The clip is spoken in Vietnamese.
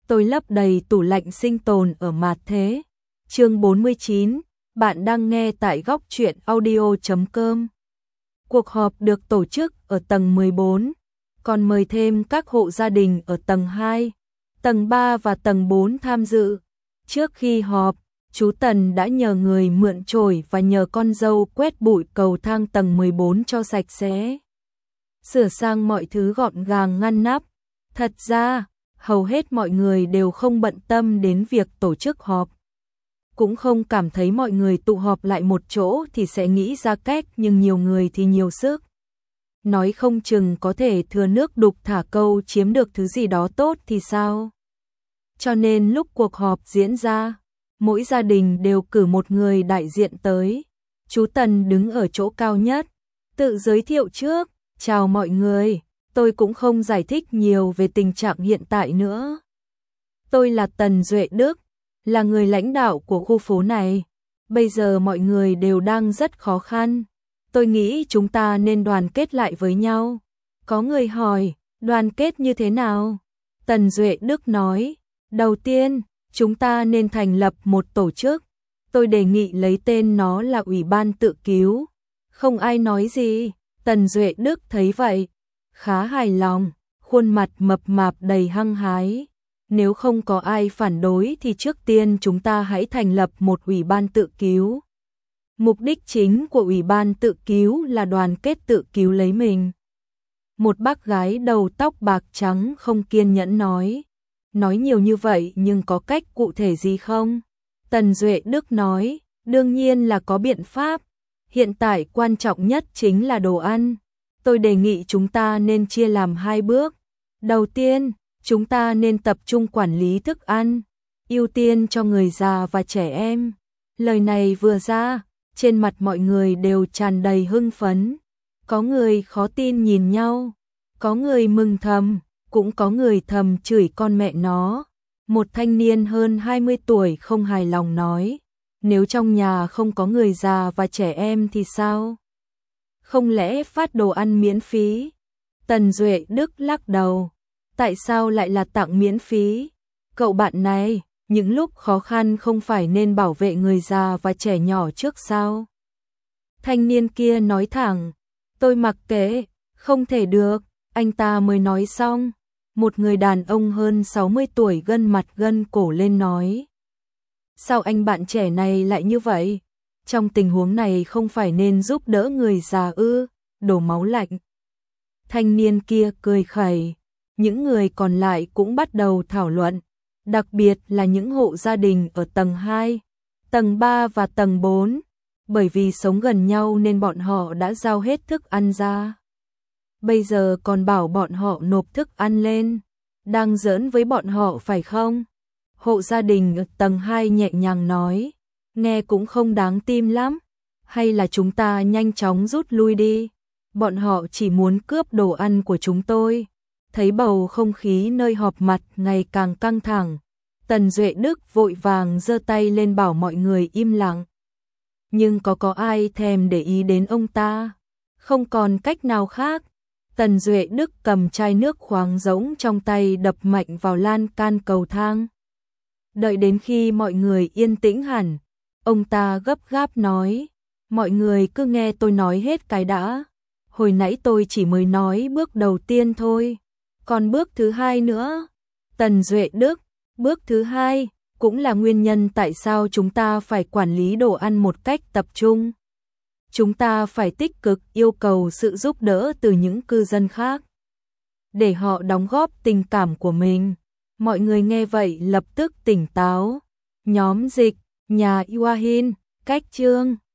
tôi lấp đầy tủ lạnh sinh tồn ở Mạt Thế. Chương 49, bạn đang nghe tại góc truyện audio.com. Cuộc họp được tổ chức ở tầng 14, còn mời thêm các hộ gia đình ở tầng 2, tầng 3 và tầng 4 tham dự. Trước khi họp, chú Tần đã nhờ người mượn chổi và nhờ con dâu quét bụi cầu thang tầng 14 cho sạch sẽ. Sửa sang mọi thứ gọn gàng ngăn nắp. Thật ra, hầu hết mọi người đều không bận tâm đến việc tổ chức họp. Cũng không cảm thấy mọi người tụ họp lại một chỗ thì sẽ nghĩ ra cách, nhưng nhiều người thì nhiều sức. Nói không chừng có thể thừa nước đục thả câu chiếm được thứ gì đó tốt thì sao? Cho nên lúc cuộc họp diễn ra, mỗi gia đình đều cử một người đại diện tới. Chú Tần đứng ở chỗ cao nhất, tự giới thiệu trước, chào mọi người, tôi cũng không giải thích nhiều về tình trạng hiện tại nữa. Tôi là Tần Duệ Đức, là người lãnh đạo của khu phố này. Bây giờ mọi người đều đang rất khó khăn. Tôi nghĩ chúng ta nên đoàn kết lại với nhau. Có người hỏi, đoàn kết như thế nào? Tần Duệ Đức nói, đầu tiên, chúng ta nên thành lập một tổ chức. Tôi đề nghị lấy tên nó là Ủy ban tự cứu. Không ai nói gì. Tần Duệ Đức thấy vậy, khá hài lòng, khuôn mặt mập mạp đầy hăng hái. Nếu không có ai phản đối thì trước tiên chúng ta hãy thành lập một ủy ban tự cứu. Mục đích chính của ủy ban tự cứu là đoàn kết tự cứu lấy mình. Một bác gái đầu tóc bạc trắng không kiên nhẫn nói. Nói nhiều như vậy nhưng có cách cụ thể gì không? Tần Duệ Đức nói, đương nhiên là có biện pháp. Hiện tại quan trọng nhất chính là đồ ăn. Tôi đề nghị chúng ta nên chia làm 2 bước. Đầu tiên, chúng ta nên tập trung quản lý thức ăn, ưu tiên cho người già và trẻ em. Lời này vừa ra, trên mặt mọi người đều tràn đầy hưng phấn. Có người khó tin nhìn nhau, có người mừng thầm, cũng có người thầm chửi con mẹ nó. Một thanh niên hơn 20 tuổi không hài lòng nói, nếu trong nhà không có người già và trẻ em thì sao? Không lẽ phát đồ ăn miễn phí? Tần Duệ Đức lắc đầu. Tại sao lại là tặng miễn phí? Cậu bạn này, những lúc khó khăn không phải nên bảo vệ người già và trẻ nhỏ trước sao? Thanh niên kia nói thẳng, tôi mặc kệ, không thể được, anh ta mới nói xong. Một người đàn ông hơn 60 tuổi gân mặt gân cổ lên nói. Sao anh bạn trẻ này lại như vậy? Trong tình huống này không phải nên giúp đỡ người già ư? Đổ máu lạnh. Thanh niên kia cười khẩy. Những người còn lại cũng bắt đầu thảo luận, đặc biệt là những hộ gia đình ở tầng 2, tầng 3 và tầng 4, bởi vì sống gần nhau nên bọn họ đã giao hết thức ăn ra. Bây giờ còn bảo bọn họ nộp thức ăn lên, đang giỡn với bọn họ phải không? Hộ gia đình ở tầng 2 nhẹ nhàng nói, nghe cũng không đáng tin lắm, hay là chúng ta nhanh chóng rút lui đi, bọn họ chỉ muốn cướp đồ ăn của chúng tôi. Thấy bầu không khí nơi họp mặt ngày càng căng thẳng, Tần Duệ Đức vội vàng giơ tay lên bảo mọi người im lặng. Nhưng có ai thèm để ý đến ông ta? Không còn cách nào khác. Tần Duệ Đức cầm chai nước khoáng rỗng trong tay đập mạnh vào lan can cầu thang. Đợi đến khi mọi người yên tĩnh hẳn, ông ta gấp gáp nói, mọi người cứ nghe tôi nói hết cái đã. Hồi nãy tôi chỉ mới nói bước đầu tiên thôi. Còn bước thứ 2 nữa, Tần Duệ Đức, bước thứ 2 cũng là nguyên nhân tại sao chúng ta phải quản lý đồ ăn một cách tập trung. Chúng ta phải tích cực yêu cầu sự giúp đỡ từ những cư dân khác, để họ đóng góp tình cảm của mình. Mọi người nghe vậy lập tức tỉnh táo. Nhóm dịch, nhà Iwahin, cách chương.